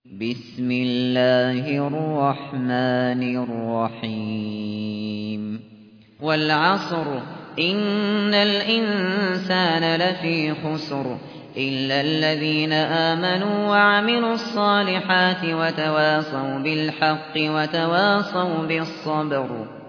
بسم الله الرحمن الرحيم والعصر إن الإنسان لفي خسر إلا الذين آمنوا وعملوا الصالحات وتواصوا بالحق وتواصوا بالصبر